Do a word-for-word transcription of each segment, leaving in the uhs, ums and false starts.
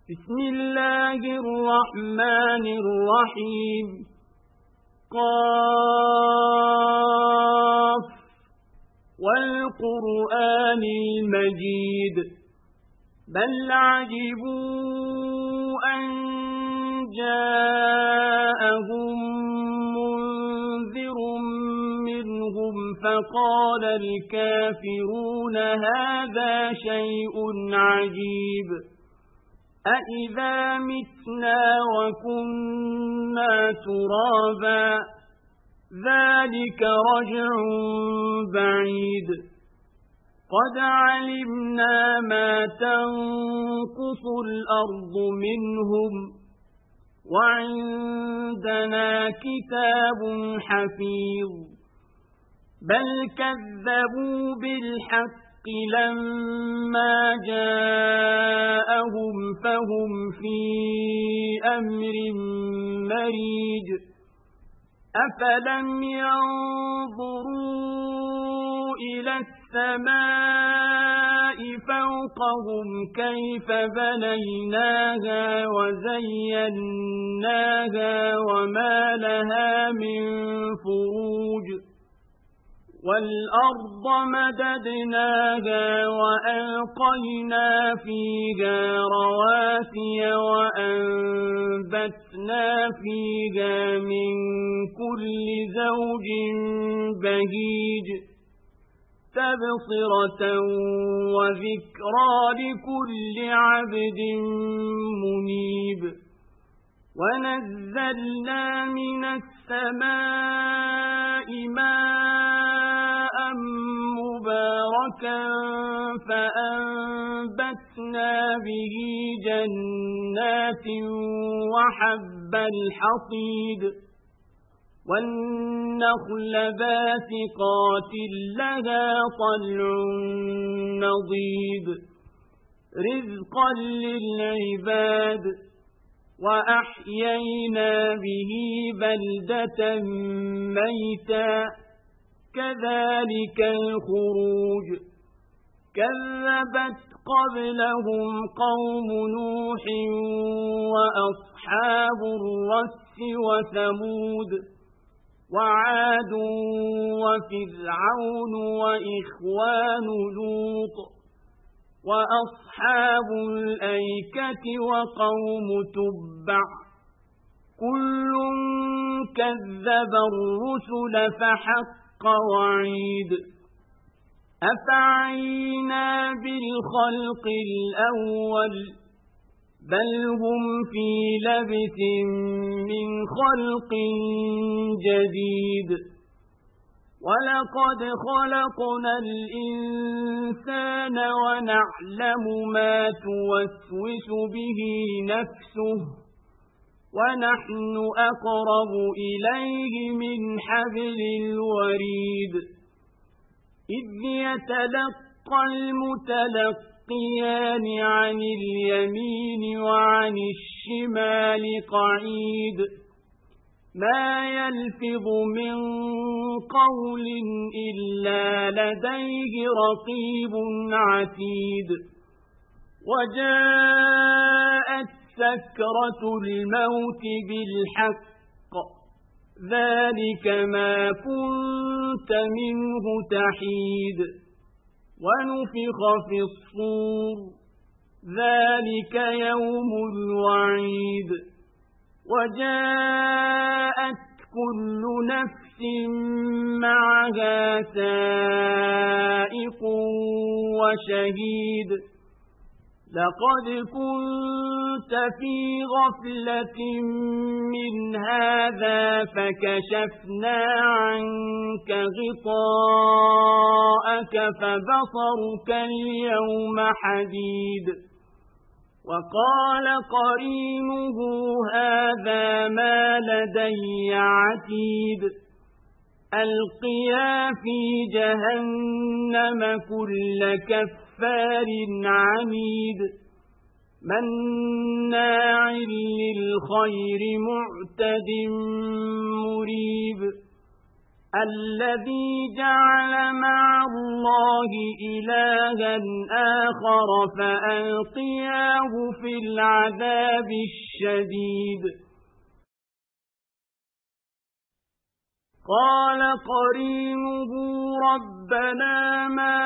بسم الله الرحمن الرحيم قاف والقرآن المجيد بل عجبوا أن جاءهم منذر منهم فقال الكافرون هذا شيء عجيب أإذا متنا وكنا ترابا ذلك رجع بعيد قد علمنا ما تنقص الأرض منهم وعندنا كتاب حفيظ بل كذبوا بالحق لما جاءهم فهم في أمر مريج أفلم ينظروا إلى السماء فوقهم كيف بنيناها وزيناها وما لها من فروج والأرض مددناها وألقينا فيها رواسي وأنبتنا فيها من كل زوج بهيج تبصرة وذكرى لكل عبد منيب ونزلنا من السماء ماء مباركا فأنبتنا به جنات وحب الحصيد والنخل باسقات لها طلع نضيد رزقا للعباد وأحيينا به بلدة ميتا كذلك الخروج كذبت قبلهم قوم نوح وأصحاب الرس وثمود وعاد وفرعون وإخوان لوط وأصحاب الأيكة وقوم تبع كل كذب الرسل فحق وعيد أفعينا بالخلق الأول بل هم في لبث من خلق جديد ولقد خلقنا الإنسان ونعلم ما توسوس به نفسه ونحن أقرب إليه من حبل الوريد إذ يتلقى المتلقيان عن اليمين وعن الشمال قعيد ما يلفظ من قول إلا لديه رقيب عتيد وجاءت سكرة الموت بالحق ذلك ما كنت منه تحيد ونفخ في الصور ذلك يوم الوعيد وجاءت كل نفس معها سائق وشهيد لقد كنت في غفلة من هذا فكشفنا عنك غطاءك فبصرك اليوم حديد وقال قرينه هذا ما لدي عتيد ألقيا في جهنم كل كفار عنيد مناع للخير معتد مريب الذي جعل مع الله إلها آخر فألقياه في العذاب الشديد قال قرينه ربنا ما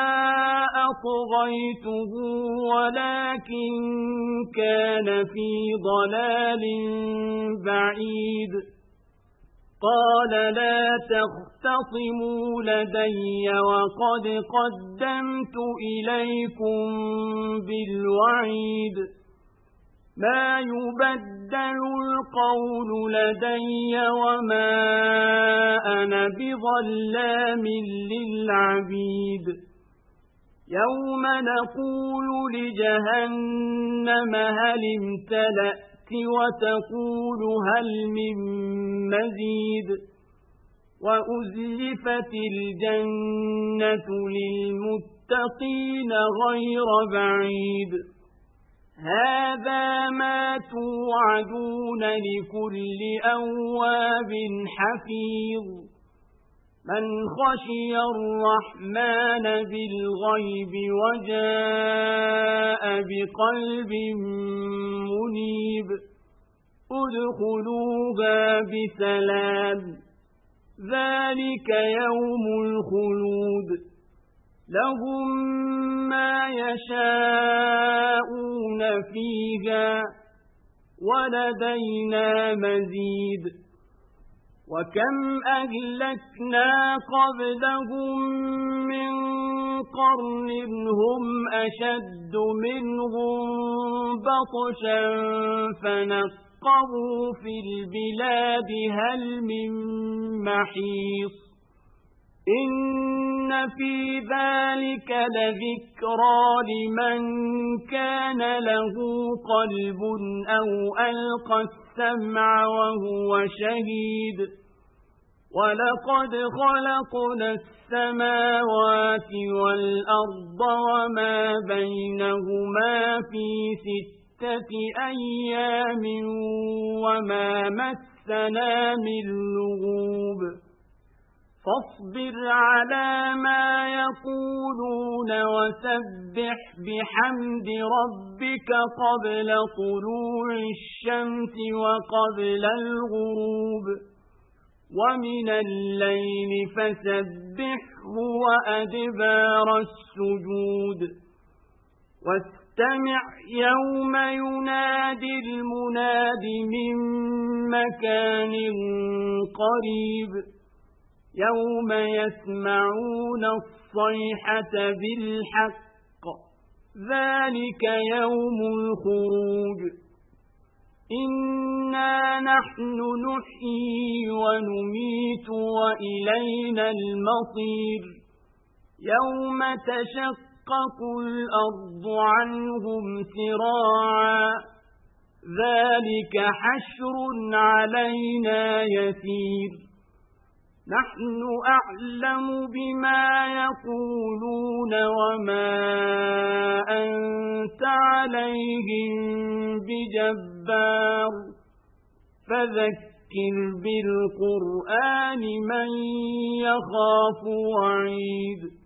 أطغيته ولكن كان في ضلال بعيد قال لا تختصموا لدي وقد قدمت إليكم بالوعيد ما يبدل القول لدي وما أنا بظلام للعبيد يوم نقول لجهنم هل امتلأت وتقول هل من مزيد وأزلفت الجنة للمتقين غير بعيد هذا ما توعدون لكل أواب حفيظ من خشي الرحمن بالغيب وجاء بقلب منيب ادخلوها بسلام ذلك يوم الخلود لهم ما يشاءون فيها ولدينا مزيد وكم أهلكنا قبلهم من قرن هم أشد منهم بطشا فنقبوا في البلاد هل من محيص إن في ذلك لذكرى لمن كان له قلب أو ألقى السمع وهو شهيد ولقد خلقنا السماوات والأرض وما بينهما في ستة أيام وما مسنا من لغوب فاصبر على ما يقولون وسبح بحمد ربك قبل طلوع الشمس وقبل الغروب ومن الليل فسبحه وأدبار السجود واستمع يوم ينادي المناد من مكان قريب يوم يسمعون الصيحة بالحق ذلك يوم الخروج إنا نحن نحيي ونميت وإلينا المصير يوم تشقق الأرض عنهم سراعا ذلك حشر علينا يسير نحن أعلم بما يقولون وما أنت عليهم بجبار فذكر بالقرآن من يخاف وعيد